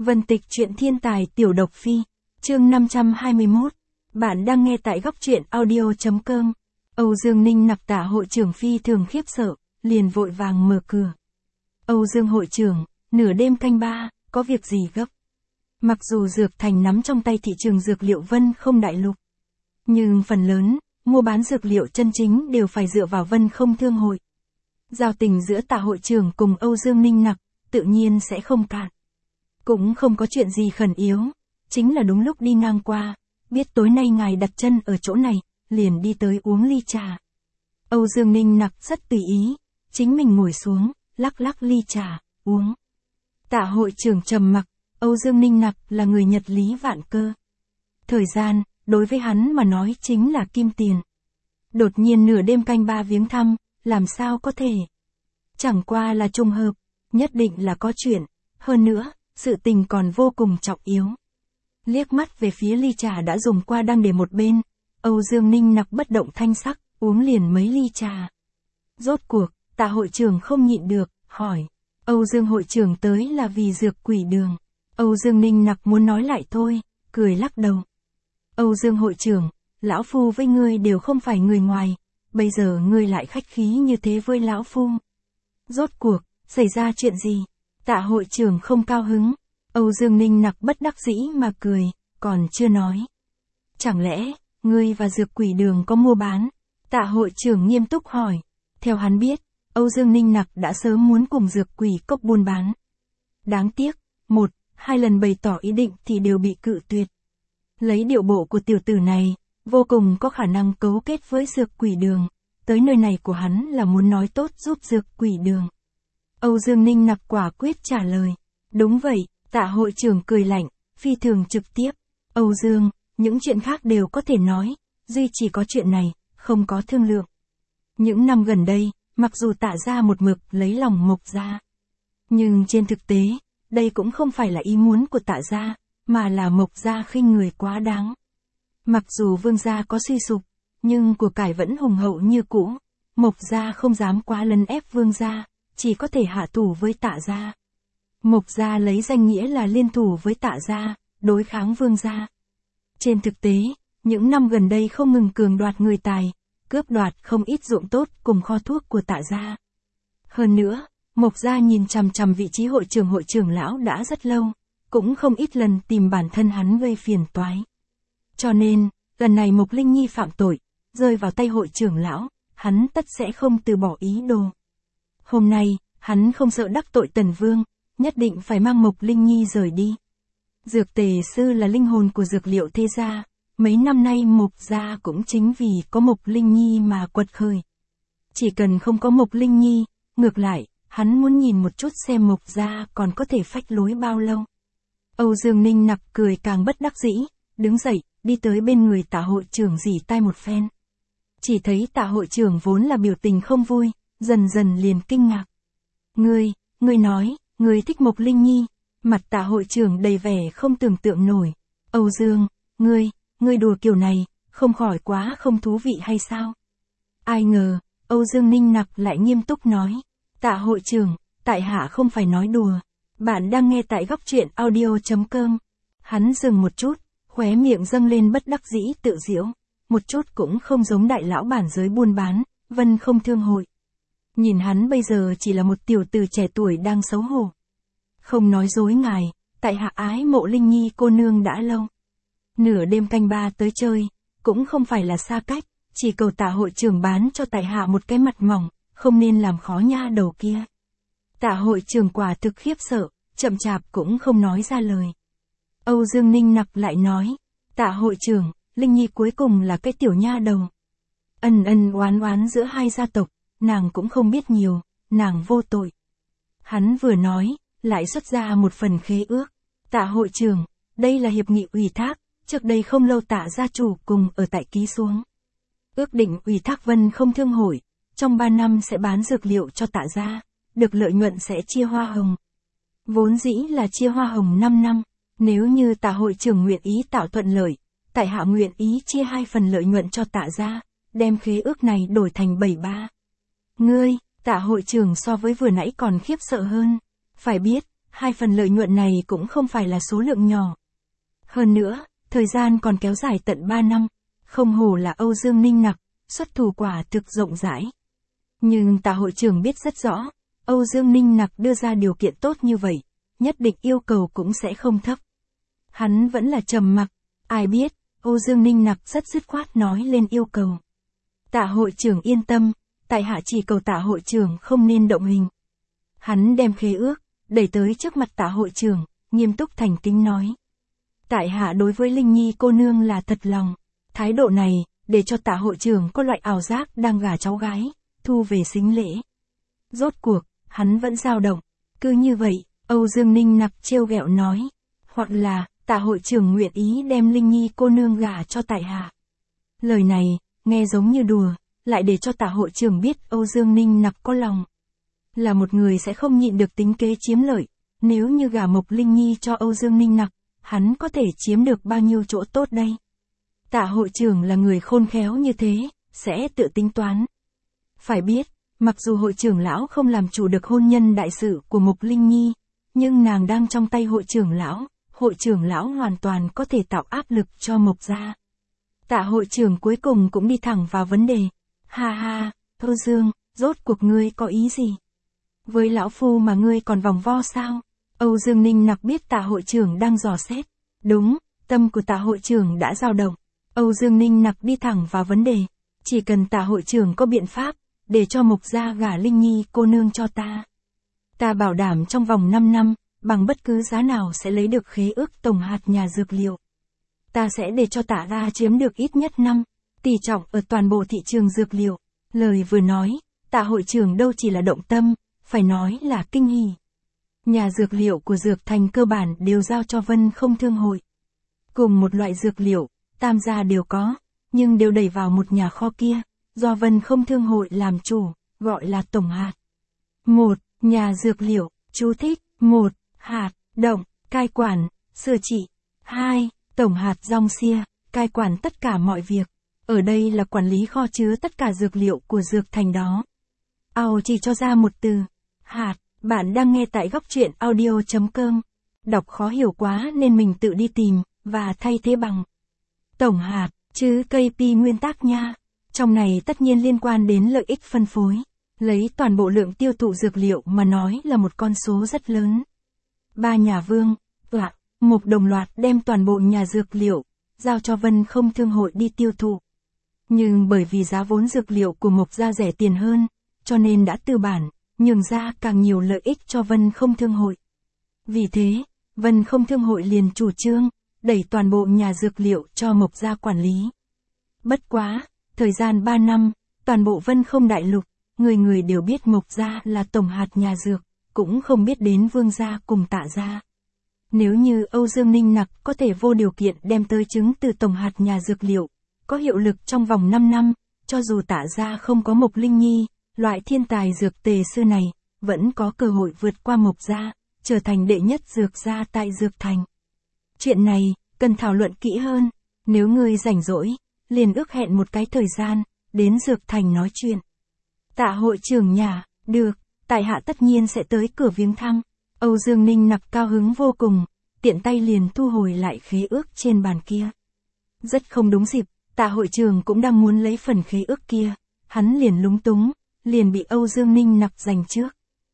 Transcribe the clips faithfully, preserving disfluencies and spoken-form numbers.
Vân Tịch truyện thiên tài tiểu độc phi, chương năm trăm hai mươi mốt. Bạn đang nghe tại góc truyện audio.com. Âu Dương Ninh Nặc Tạ hội trưởng phi thường khiếp sợ, liền vội vàng mở cửa. Âu Dương hội trưởng, nửa đêm canh ba, có việc gì gấp? Mặc dù Dược Thành nắm trong tay thị trường dược liệu Vân Không Đại Lục, nhưng phần lớn, mua bán dược liệu chân chính đều phải dựa vào Vân Không Thương hội. Giao tình giữa Tạ hội trưởng cùng Âu Dương Ninh Nặc, tự nhiên sẽ không cạn. Cũng không có chuyện gì khẩn yếu, chính là đúng lúc đi ngang qua, biết tối nay ngài đặt chân ở chỗ này, liền đi tới uống ly trà. Âu Dương Ninh Nặc rất tùy ý, chính mình ngồi xuống, lắc lắc ly trà, uống. Tạ hội trưởng trầm mặc, Âu Dương Ninh Nặc là người Nhật lý vạn cơ. Thời gian, đối với hắn mà nói chính là kim tiền. Đột nhiên nửa đêm canh ba viếng thăm, làm sao có thể? Chẳng qua là trùng hợp, nhất định là có chuyện, hơn nữa, sự tình còn vô cùng trọng yếu. Liếc mắt về phía ly trà đã dùng qua đang để một bên, Âu Dương Ninh Nặc bất động thanh sắc, uống liền mấy ly trà. Rốt cuộc, Tạ hội trưởng không nhịn được, hỏi, Âu Dương hội trưởng tới là vì dược quỷ đường. Âu Dương Ninh Nặc muốn nói lại thôi, cười lắc đầu. Âu Dương hội trưởng, lão phu với ngươi đều không phải người ngoài, bây giờ ngươi lại khách khí như thế với lão phu. Rốt cuộc, xảy ra chuyện gì? Tạ hội trưởng không cao hứng. Âu Dương Ninh Nặc bất đắc dĩ mà cười, còn chưa nói. Chẳng lẽ, ngươi và dược quỷ đường có mua bán? Tạ hội trưởng nghiêm túc hỏi. Theo hắn biết, Âu Dương Ninh Nặc đã sớm muốn cùng dược quỷ cốc buôn bán. Đáng tiếc, một, hai lần bày tỏ ý định thì đều bị cự tuyệt. Lấy điệu bộ của tiểu tử này, vô cùng có khả năng cấu kết với dược quỷ đường. Tới nơi này của hắn là muốn nói tốt giúp dược quỷ đường. Âu Dương Ninh Nặc quả quyết trả lời. Đúng vậy, Tạ hội trưởng cười lạnh, phi thường trực tiếp. Âu Dương, những chuyện khác đều có thể nói, duy chỉ có chuyện này, không có thương lượng. Những năm gần đây, mặc dù Tạ gia một mực lấy lòng Mộc gia, nhưng trên thực tế, đây cũng không phải là ý muốn của Tạ gia, mà là Mộc gia khinh người quá đáng. Mặc dù Vương gia có suy sụp, nhưng của cải vẫn hùng hậu như cũ, Mộc gia không dám quá lấn ép Vương gia, chỉ có thể hạ thủ với Tạ gia. Mộc gia lấy danh nghĩa là liên thủ với Tạ gia, đối kháng Vương gia. Trên thực tế, những năm gần đây không ngừng cường đoạt người tài, cướp đoạt không ít ruộng tốt cùng kho thuốc của Tạ gia. Hơn nữa, Mộc gia nhìn chằm chằm vị trí hội trưởng hội trưởng lão đã rất lâu, cũng không ít lần tìm bản thân hắn gây phiền toái. Cho nên, lần này Mộc Linh Nhi phạm tội, rơi vào tay hội trưởng lão, hắn tất sẽ không từ bỏ ý đồ. Hôm nay, hắn không sợ đắc tội Tần Vương, nhất định phải mang Mộc Linh Nhi rời đi. Dược tề sư là linh hồn của dược liệu thế gia, mấy năm nay Mộc gia cũng chính vì có Mộc Linh Nhi mà quật khởi. Chỉ cần không có Mộc Linh Nhi, ngược lại, hắn muốn nhìn một chút xem Mộc gia còn có thể phách lối bao lâu. Âu Dương Ninh Nặc cười càng bất đắc dĩ, đứng dậy, đi tới bên người Tạ hội trưởng rỉ tai một phen. Chỉ thấy Tạ hội trưởng vốn là biểu tình không vui, dần dần liền kinh ngạc. Ngươi, ngươi nói, ngươi thích Mộc Linh Nhi. Mặt Tạ hội trưởng đầy vẻ không tưởng tượng nổi. Âu Dương, ngươi, ngươi đùa kiểu này, không khỏi quá không thú vị hay sao? Ai ngờ, Âu Dương Ninh Nặc lại nghiêm túc nói. Tạ hội trưởng, tại hạ không phải nói đùa. Bạn đang nghe tại góc truyện audio.com. Hắn dừng một chút, khóe miệng dâng lên bất đắc dĩ tự giễu. Một chút cũng không giống đại lão bản giới buôn bán, Vân Không Thương hội. Nhìn hắn bây giờ chỉ là một tiểu tử trẻ tuổi đang xấu hổ. Không nói dối ngài, tại hạ ái mộ Linh Nhi cô nương đã lâu. Nửa đêm canh ba tới chơi, cũng không phải là xa cách, chỉ cầu Tạ hội trưởng bán cho tại hạ một cái mặt mỏng, không nên làm khó nha đầu kia. Tạ hội trưởng quả thực khiếp sợ, chậm chạp cũng không nói ra lời. Âu Dương Ninh Nặc lại nói, Tạ hội trưởng, Linh Nhi cuối cùng là cái tiểu nha đầu. Ân ân oán oán giữa hai gia tộc, nàng cũng không biết nhiều, nàng vô tội. Hắn vừa nói, lại xuất ra một phần khế ước. Tạ hội trưởng, đây là hiệp nghị ủy thác, trước đây không lâu Tạ gia chủ cùng ở tại ký xuống. Ước định ủy thác Vân Không Thương hội, trong ba năm sẽ bán dược liệu cho Tạ gia, được lợi nhuận sẽ chia hoa hồng. Vốn dĩ là chia hoa hồng năm năm, nếu như Tạ hội trưởng nguyện ý tạo thuận lợi, tại hạ nguyện ý chia hai phần lợi nhuận cho Tạ gia, đem khế ước này đổi thành bảy ba. Ngươi, Tạ hội trưởng so với vừa nãy còn khiếp sợ hơn. Phải biết, hai phần lợi nhuận này cũng không phải là số lượng nhỏ. Hơn nữa, thời gian còn kéo dài tận ba năm, không hổ là Âu Dương Ninh Nặc, xuất thủ quả thực rộng rãi. Nhưng Tạ hội trưởng biết rất rõ, Âu Dương Ninh Nặc đưa ra điều kiện tốt như vậy, nhất định yêu cầu cũng sẽ không thấp. Hắn vẫn là trầm mặc, ai biết, Âu Dương Ninh Nặc rất dứt khoát nói lên yêu cầu. Tạ hội trưởng yên tâm, tại hạ chỉ cầu Tạ hội trưởng không nên động hình. Hắn đem khế ước, đẩy tới trước mặt Tạ hội trưởng, nghiêm túc thành kính nói. Tại hạ đối với Linh Nhi cô nương là thật lòng, thái độ này, để cho Tạ hội trưởng có loại ảo giác đang gả cháu gái, thu về sính lễ. Rốt cuộc, hắn vẫn dao động, cứ như vậy, Âu Dương Ninh Nặc trêu ghẹo nói, hoặc là, Tạ hội trưởng nguyện ý đem Linh Nhi cô nương gả cho tại hạ. Lời này, nghe giống như đùa, lại để cho Tạ hội trưởng biết Âu Dương Ninh Nặc có lòng. Là một người sẽ không nhịn được tính kế chiếm lợi, nếu như gả Mộc Linh Nhi cho Âu Dương Ninh Nặc, hắn có thể chiếm được bao nhiêu chỗ tốt đây. Tạ hội trưởng là người khôn khéo như thế, sẽ tự tính toán. Phải biết, mặc dù hội trưởng lão không làm chủ được hôn nhân đại sự của Mộc Linh Nhi, nhưng nàng đang trong tay hội trưởng lão, hội trưởng lão hoàn toàn có thể tạo áp lực cho Mộc gia. Tạ hội trưởng cuối cùng cũng đi thẳng vào vấn đề. Ha ha, Âu Dương, rốt cuộc ngươi có ý gì? Với lão phu mà ngươi còn vòng vo sao? Âu Dương Ninh Nặc biết Tạ hội trưởng đang dò xét. Đúng, tâm của Tạ hội trưởng đã dao động. Âu Dương Ninh Nặc đi thẳng vào vấn đề. Chỉ cần Tạ hội trưởng có biện pháp, để cho Mộc gia gả Linh Nhi cô nương cho ta. Ta bảo đảm trong vòng năm năm, bằng bất cứ giá nào sẽ lấy được khế ước tổng hạt nhà dược liệu. Ta sẽ để cho Tạ gia chiếm được ít nhất năm tỷ trọng ở toàn bộ thị trường dược liệu. Lời vừa nói, Tạ hội trưởng đâu chỉ là động tâm, phải nói là kinh hỉ. Nhà dược liệu của Dược Thành cơ bản đều giao cho Vân Không Thương hội. Cùng một loại dược liệu, tam gia đều có, nhưng đều đẩy vào một nhà kho kia, do Vân Không Thương hội làm chủ, gọi là tổng hạt. Một, nhà dược liệu, chú thích, một, hạt, động, cai quản, sửa trị. Hai, tổng hạt rong xia, cai quản tất cả mọi việc. Ở đây là quản lý kho chứa tất cả dược liệu của Dược Thành đó. Ao chỉ cho ra một từ, hạt. Bạn đang nghe tại góc truyện audio chấm com. Đọc khó hiểu quá nên mình tự đi tìm, và thay thế bằng tổng hạt, chứ ca pê nguyên tắc nha. Trong này tất nhiên liên quan đến lợi ích phân phối. Lấy toàn bộ lượng tiêu thụ dược liệu mà nói là một con số rất lớn. Ba nhà Vương, Tọa, Mộc đồng loạt đem toàn bộ nhà dược liệu, giao cho Vân Không Thương hội đi tiêu thụ. Nhưng bởi vì giá vốn dược liệu của Mộc gia rẻ tiền hơn, cho nên đã tư bản, nhường ra càng nhiều lợi ích cho Vân Không Thương hội. Vì thế, Vân Không Thương hội liền chủ trương, đẩy toàn bộ nhà dược liệu cho Mộc gia quản lý. Bất quá, thời gian ba năm, toàn bộ Vân Không đại lục, người người đều biết Mộc gia là tổng hạt nhà dược, cũng không biết đến Vương gia cùng Tạ gia. Nếu như Âu Dương Ninh Nặc có thể vô điều kiện đem tới chứng từ tổng hạt nhà dược liệu, có hiệu lực trong vòng năm năm, cho dù Tạ gia không có Mộc Linh Nhi, loại thiên tài dược tề sư này, vẫn có cơ hội vượt qua Mộc gia, trở thành đệ nhất dược gia tại Dược Thành. Chuyện này, cần thảo luận kỹ hơn, nếu ngươi rảnh rỗi, liền ước hẹn một cái thời gian, đến Dược Thành nói chuyện. Tạ hội trưởng nhà, được, tại hạ tất nhiên sẽ tới cửa viếng thăm. Âu Dương Ninh Nặc cao hứng vô cùng, tiện tay liền thu hồi lại khế ước trên bàn kia. Rất không đúng dịp, Tạ hội trưởng cũng đang muốn lấy phần khế ước kia, hắn liền lúng túng, liền bị Âu Dương Ninh Nặc giành trước.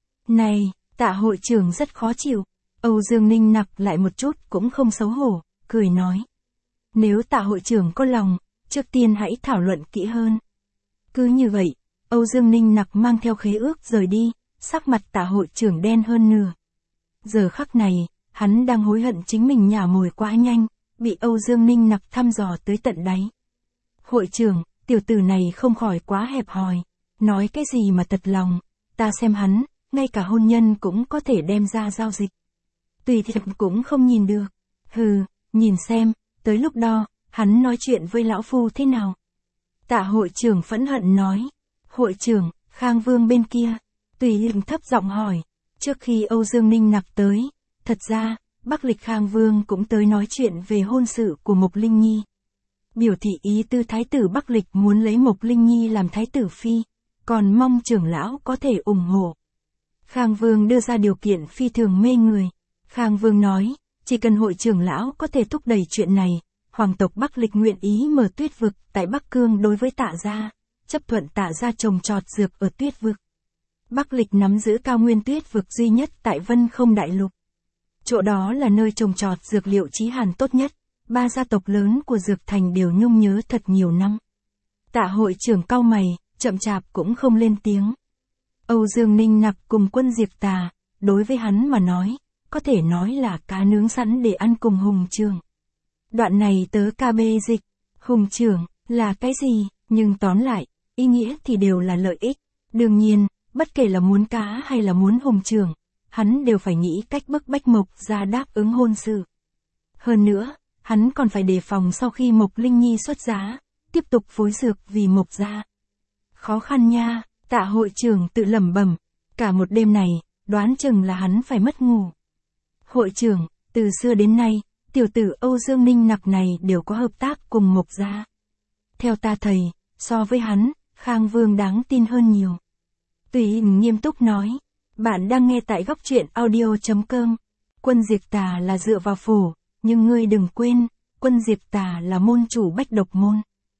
Này, Tạ hội trưởng rất khó chịu. Âu Dương Ninh Nặc lại một chút cũng không xấu hổ, cười nói. Nếu Tạ hội trưởng có lòng, trước tiên hãy thảo luận kỹ hơn. Cứ như vậy, Âu Dương Ninh Nặc mang theo khế ước rời đi, sắc mặt Tạ hội trưởng đen hơn nửa. Giờ khắc này, hắn đang hối hận chính mình nhả mồi quá nhanh, bị Âu Dương Ninh Nặc thăm dò tới tận đáy. Hội trưởng, tiểu tử này không khỏi quá hẹp hòi, nói cái gì mà thật lòng, ta xem hắn, ngay cả hôn nhân cũng có thể đem ra giao dịch. Tùy thiệp cũng không nhìn được. Hừ, nhìn xem, tới lúc đó, hắn nói chuyện với lão phu thế nào. Tạ hội trưởng phẫn hận nói. Hội trưởng, Khang Vương bên kia. Tùy thiệp thấp giọng hỏi. Trước khi Âu Dương Ninh Nặc tới, thật ra, Bắc Lịch Khang Vương cũng tới nói chuyện về hôn sự của Mộc Linh Nhi. Biểu thị ý tư thái tử Bắc Lịch muốn lấy Mộc Linh Nhi làm thái tử phi, còn mong trưởng lão có thể ủng hộ. Khang Vương đưa ra điều kiện phi thường mê người. Khang Vương nói, chỉ cần hội trưởng lão có thể thúc đẩy chuyện này, hoàng tộc Bắc Lịch nguyện ý mở tuyết vực tại Bắc Cương đối với Tạ gia, chấp thuận Tạ gia trồng trọt dược ở tuyết vực. Bắc Lịch nắm giữ cao nguyên tuyết vực duy nhất tại Vân Không Đại Lục. Chỗ đó là nơi trồng trọt dược liệu chí hàn tốt nhất, ba gia tộc lớn của Dược Thành đều nhung nhớ thật nhiều năm. Tạ hội trưởng cau mày, chậm chạp cũng không lên tiếng. Âu Dương Ninh Nặc cùng Quân Diệp Tà, đối với hắn mà nói, có thể nói là cá nướng sẵn để ăn cùng Hùng Trường. Đoạn này tớ ca bê dịch, Hùng Trường, là cái gì, nhưng tóm lại, ý nghĩa thì đều là lợi ích. Đương nhiên, bất kể là muốn cá hay là muốn Hùng Trường, hắn đều phải nghĩ cách bức bách Mộc Gia đáp ứng hôn sự. Hơn nữa, hắn còn phải đề phòng sau khi Mộc Linh Nhi xuất giá, tiếp tục phối dược vì Mộc Gia. Khó khăn nha, Tạ hội trưởng tự lẩm bẩm, cả một đêm này, đoán chừng là hắn phải mất ngủ. Hội trưởng, từ xưa đến nay, tiểu tử Âu Dương Ninh Nặc này đều có hợp tác cùng Mộc Gia. Theo ta thầy, so với hắn, Khang Vương đáng tin hơn nhiều. Tùy Hình nghiêm túc nói, bạn đang nghe tại góc truyện audio chấm com. Quân Diệp Tà là dựa vào phổ, nhưng ngươi đừng quên, Quân Diệp Tà là môn chủ Bách Độc môn.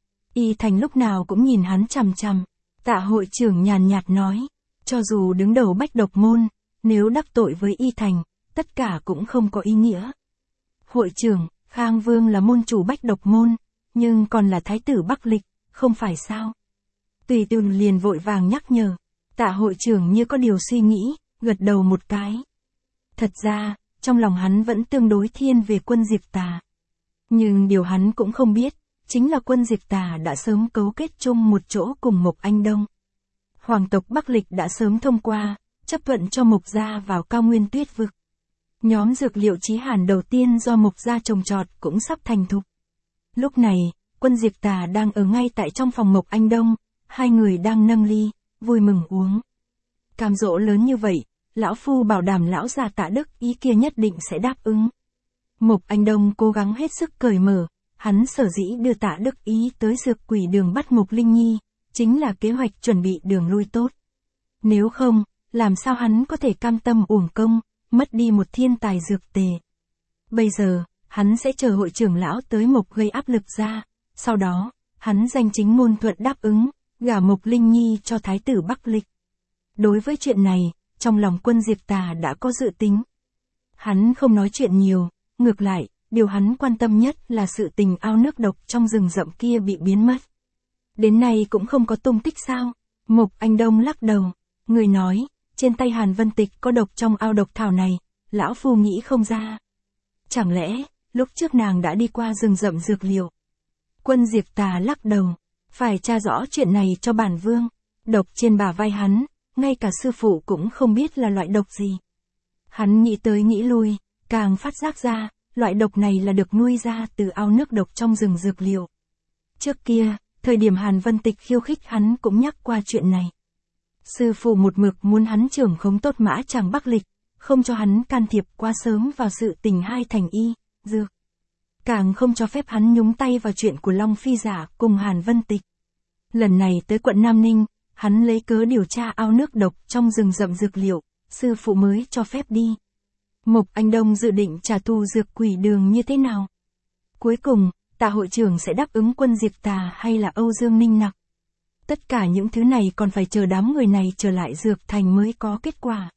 Y Thành lúc nào cũng nhìn hắn chằm chằm. Tạ hội trưởng nhàn nhạt nói, cho dù đứng đầu Bách Độc môn, nếu đắc tội với Y Thành, tất cả cũng không có ý nghĩa. Hội trưởng, Khang Vương là môn chủ Bách Độc môn, nhưng còn là thái tử Bắc Lịch, không phải sao? Tùy Tùng liền vội vàng nhắc nhở. Tạ hội trưởng như có điều suy nghĩ, gật đầu một cái. Thật ra, trong lòng hắn vẫn tương đối thiên về Quân Diệp Tà. Nhưng điều hắn cũng không biết, chính là Quân Diệp Tà đã sớm cấu kết chung một chỗ cùng Mộc Anh Đông. Hoàng tộc Bắc Lịch đã sớm thông qua, chấp thuận cho Mộc Gia vào cao nguyên tuyết vực. Nhóm dược liệu chí hàn đầu tiên do Mộc Gia trồng trọt cũng sắp thành thục. Lúc này, Quân Diệp Tà đang ở ngay tại trong phòng Mộc Anh Đông, hai người đang nâng ly, vui mừng uống. Cam dỗ lớn như vậy, lão phu bảo đảm lão già Tạ Đức ý kia nhất định sẽ đáp ứng. Mộc Anh Đông cố gắng hết sức cởi mở, hắn sở dĩ đưa Tạ Đức ý tới dược quỷ đường bắt Mộc Linh Nhi, chính là kế hoạch chuẩn bị đường lui tốt. Nếu không, làm sao hắn có thể cam tâm uổng công, mất đi một thiên tài dược tề. Bây giờ, hắn sẽ chờ hội trưởng lão tới Mộc gây áp lực ra, sau đó, hắn danh chính ngôn thuận đáp ứng, gả Mộc Linh Nhi cho thái tử Bắc Lịch. Đối với chuyện này, trong lòng Quân Diệp Tà đã có dự tính. Hắn không nói chuyện nhiều, ngược lại, điều hắn quan tâm nhất là sự tình ao nước độc trong rừng rậm kia bị biến mất. Đến nay cũng không có tung tích sao? Mộc Anh Đông lắc đầu, người nói, trên tay Hàn Vân Tịch có độc trong ao độc thảo này, lão phu nghĩ không ra. Chẳng lẽ, lúc trước nàng đã đi qua rừng rậm dược liệu? Quân Diệp Tà lắc đầu, phải tra rõ chuyện này cho bản vương. Độc trên bả vai hắn, ngay cả sư phụ cũng không biết là loại độc gì. Hắn nghĩ tới nghĩ lui, càng phát giác ra, loại độc này là được nuôi ra từ ao nước độc trong rừng dược liệu. Trước kia, thời điểm Hàn Vân Tịch khiêu khích hắn cũng nhắc qua chuyện này. Sư phụ một mực muốn hắn trưởng khống tốt Mã Tràng Bắc Lịch, không cho hắn can thiệp quá sớm vào sự tình hai thành y, dược. Càng không cho phép hắn nhúng tay vào chuyện của Long Phi Giả cùng Hàn Vân Tịch. Lần này tới quận Nam Ninh, hắn lấy cớ điều tra ao nước độc trong rừng rậm dược liệu, sư phụ mới cho phép đi. Mộc Anh Đông dự định trả thù dược quỷ đường như thế nào? Cuối cùng, Tạ hội trưởng sẽ đáp ứng Quân Diệp Tà hay là Âu Dương Ninh Nặc? Tất cả những thứ này còn phải chờ đám người này trở lại Dược Thành mới có kết quả.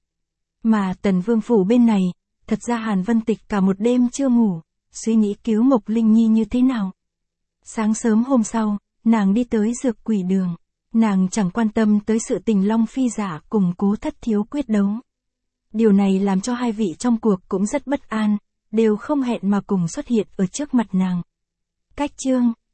Mà Tần Vương Phủ bên này, thật ra Hàn Vân Tịch cả một đêm chưa ngủ, suy nghĩ cứu Mộc Linh Nhi như thế nào. Sáng sớm hôm sau, nàng đi tới dược quỷ đường. Nàng chẳng quan tâm tới sự tình Long Phi Giả cùng Cố Thất Thiếu quyết đấu. Điều này làm cho hai vị trong cuộc cũng rất bất an, đều không hẹn mà cùng xuất hiện ở trước mặt nàng. Cách chương